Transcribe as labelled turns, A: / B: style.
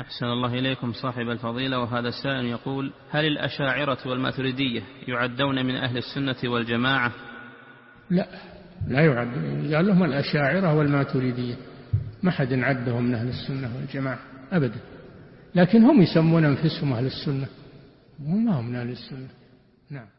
A: أحسن الله إليكم صاحب الفضيلة. وهذا السائل يقول: هل الأشاعرة والماتريدية يعدون من أهل السنة والجماعة؟
B: لا يعد، قال لهم الأشاعرة والماتريدية، ما حد عدهم من أهل السنة والجماعة أبدا، لكن هم يسمون أنفسهم أهل السنة وما هم من أهل السنة. نعم.